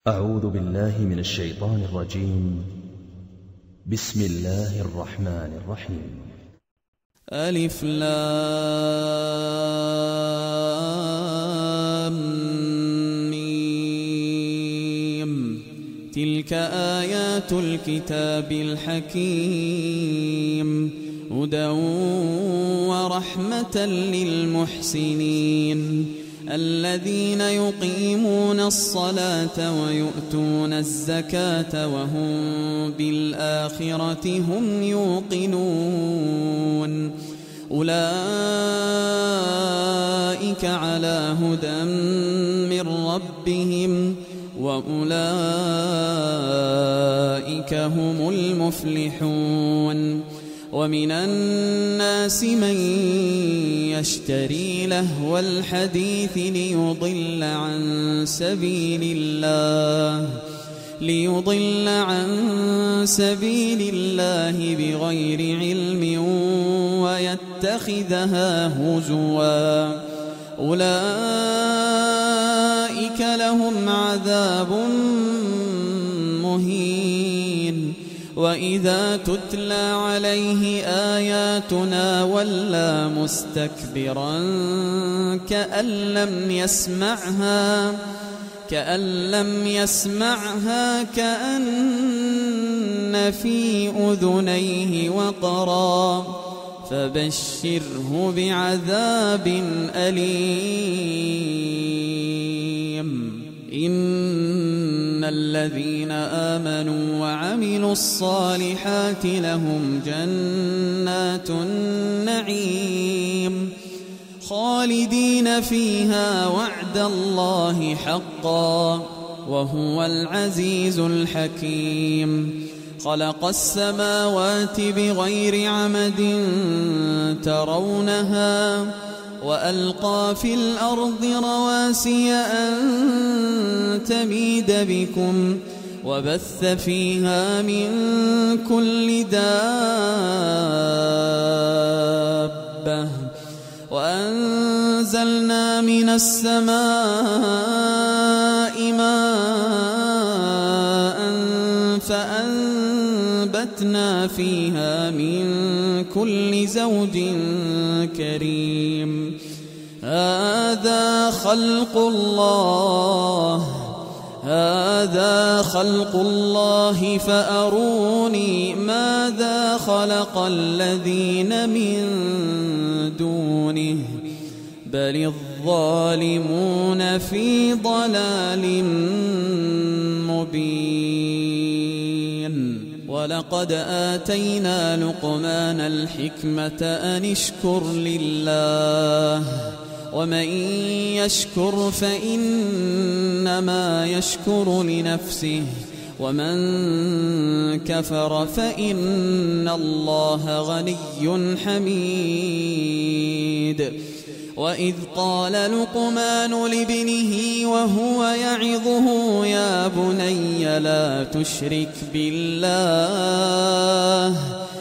أعوذ بالله من الشيطان الرجيم. بسم الله الرحمن الرحيم. ألف لام ميم. تلك آيات الكتاب الحكيم، هدى ورحمة للمحسنين الذين يقيمون الصلاة ويؤتون الزكاة وهم بالآخرة هم يوقنون. أولئك على هدى من ربهم وأولئك هم المفلحون. ومن الناس من يشتري لهو الحديث ليضل عن سبيل الله بغير علم ويتخذها هزوا. أولئك لهم عذاب مهين. وإذا تتلى عليه آياتنا ولى مستكبرا كأن لم يسمعها كأن في أذنيه وقرا. فبشره بعذاب أليم. إن الذين آمنوا وعملوا الصالحات لهم جنات النعيم خالدين فيها وعد الله حقا وهو العزيز الحكيم. خلق السماوات بغير عمد ترونها وألقى في الأرض رواسي أن تميد بكم وبث فيها من كل دابة وأنزلنا من السماء ماء فأنبتنا فيها من كل زوج كريم. هذا خلق الله فأروني ماذا خلق الذين من دونه بل الظالمون في ضلال مبين. ولقد آتينا لقمان الحكمة أن اشكر لله ومن يشكر فإنما يشكر لنفسه ومن كفر فإن الله غني حميد. وإذ قال لقمان لابنه وهو يعظه يا بني لا تشرك بالله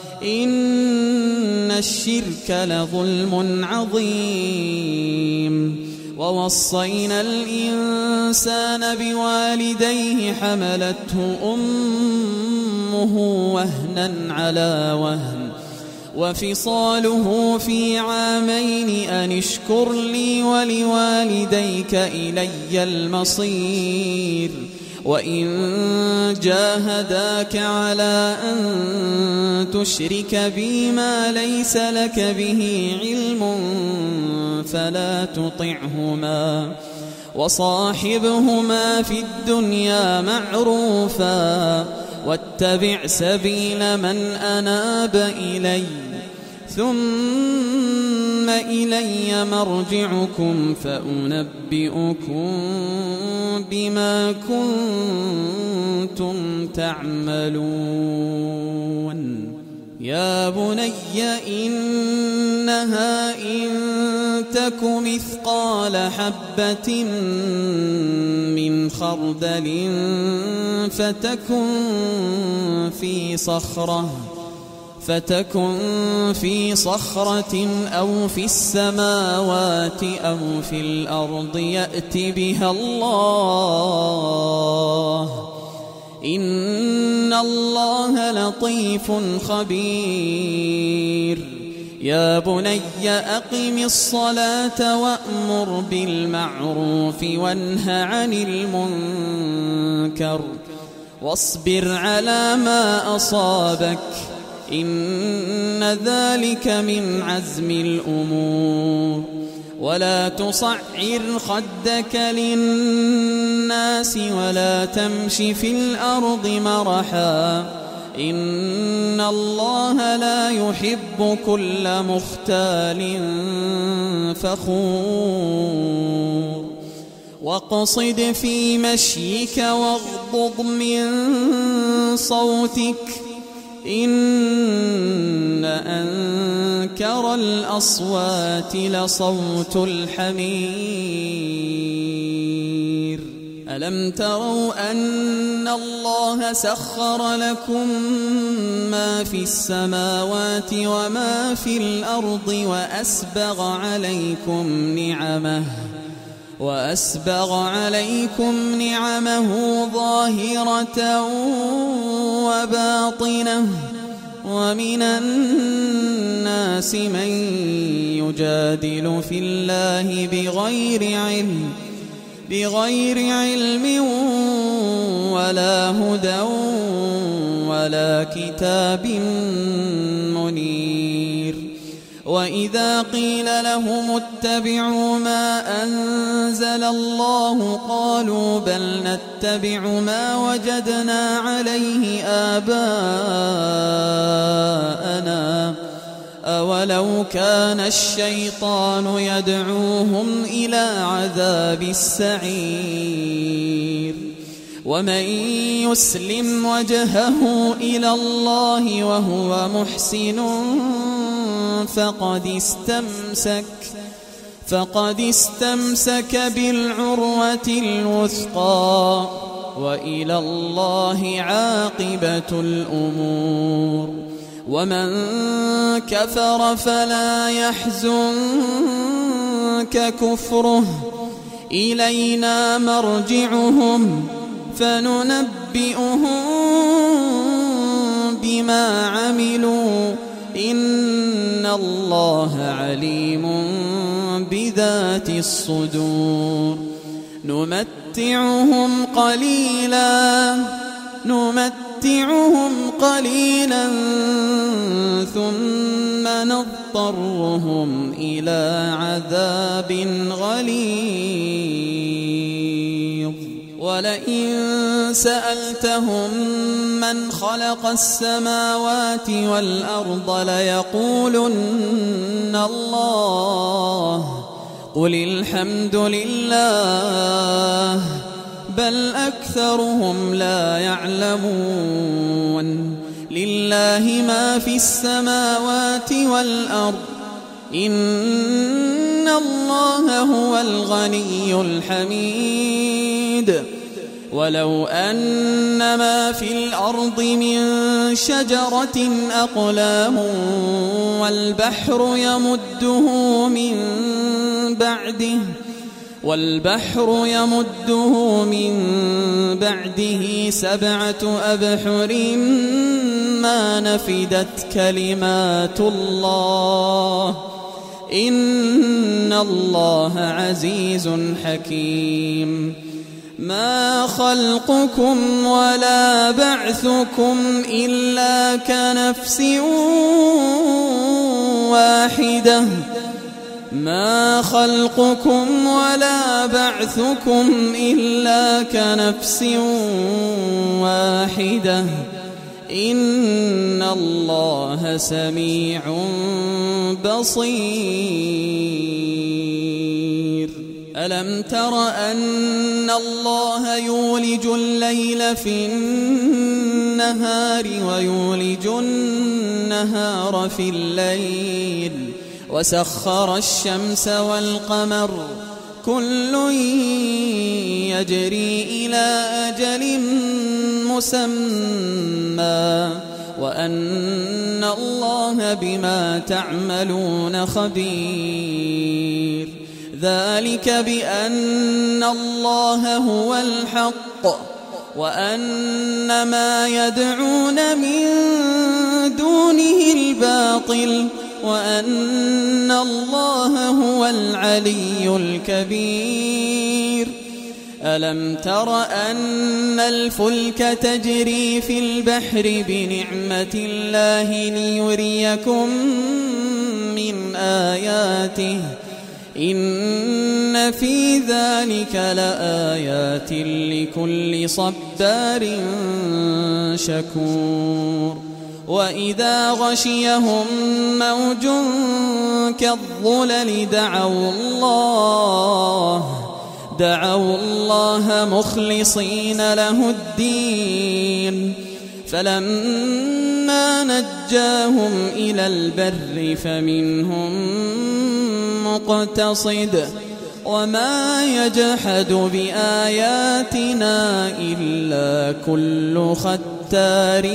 إن الشرك لظلم عظيم. ووصينا الإنسان بوالديه حملته أمه وهنا على وهن وفصاله في عامين أن اشكر لي ولوالديك إلي المصير. وإن جاهداك على أن تشرك بي ما ليس لك به علم فلا تطعهما وصاحبهما في الدنيا معروفا واتبع سبيل من أناب إلي ثم إلي مرجعكم فأنبئكم بما كنتم تعملون. يا بني إنها إن تك مثقال حبة من خردل فتكن في صخرة أو في السماوات أو في الأرض يأت بها الله إن الله لطيف خبير يا بني أقم الصلاة وأمر بالمعروف وانه عن المنكر واصبر على ما أصابك إن ذلك من عزم الأمور ولا تصعر خدك للناس ولا تمش في الأرض مرحا إن الله لا يحب كل مختال فخور واقصد في مشيك واغضض من صوتك إن أنكر الأصوات لصوت الحمير ألم تروا أن الله سخر لكم ما في السماوات وما في الأرض وأسبغ عليكم نعمه ظاهرة وباطنة ومن الناس من يجادل في الله بغير علم ولا هدى ولا كتاب منير وإذا قيل لهم اتبعوا ما أنزل الله قالوا بل نتبع ما وجدنا عليه آباءنا أولو كان الشيطان يدعوهم إلى عذاب السعير ومن يسلم وجهه إلى الله وهو محسن فقد استمسك بالعروة الوثقى وإلى الله عاقبة الأمور ومن كفر فلا يحزنك كفره إلينا مرجعهم فننبئهم بما عملوا إن الله عليم بذات الصدور نمتعهم قليلا ثم نضطرهم إلى عذاب غليظ ولئن سألتهم من خلق السماوات والأرض ليقولن الله قل الحمد لله بل أكثرهم لا يعلمون لله ما في السماوات والأرض إن الله هو الغني الحميد ولو أن ما في الأرض من شجرة أقلام والبحر يمده من بعده 7 أبحر ما نفدت كلمات الله إن الله عزيز حكيم ما خلقكم ولا بعثكم إلا كنفس واحدة ما خلقكم ولا بعثكم إلا كنفس واحدة إن الله سميع بصير ألم تر أن الله يولج الليل في النهار ويولج النهار في الليل وسخر الشمس والقمر كل يجري إلى أجل مسمى وأن الله بما تعملون خبير ذلك بأن الله هو الحق وأن ما يدعون من دونه الباطل وأن الله هو العلي الكبير. ألم تر أن الفلك تجري في البحر بنعمة الله ليريكم من آياته إن في ذلك لآيات لكل صبار شكور. وإذا غشيهم موج كالظلل دعوا الله مخلصين له الدين فلما نجاهم إلى البر فمنهم مقتصد وما يجحد بآياتنا إلا كل ختار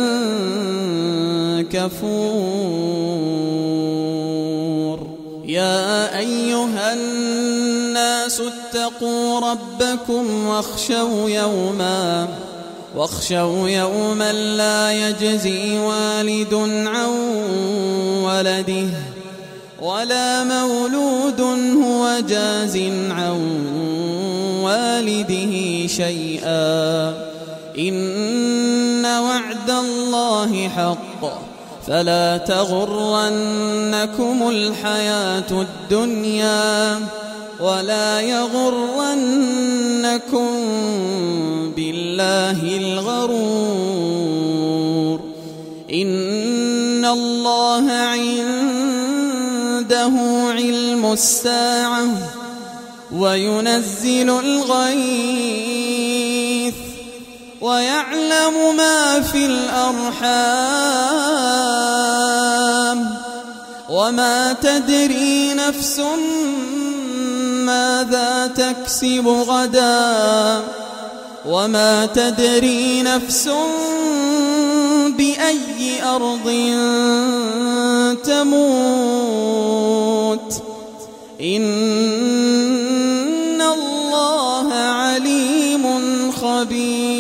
كفور. يا أيها الناس اتقوا ربكم واخشوا يوما لا يجزي والد عن ولده ولا مولود هو جاز عن والده شيئا إن وعد الله حق فلا تغرنكم الحياة الدنيا ولا يغرنكم بالله الغرور. إن الله عنده علم الساعة وينزل الغيث ويعلم ما في الأرحام وما تدري نفس ماذا تكسب غدا وما تدري نفس بأي أرض تموت إن الله عليم خبير.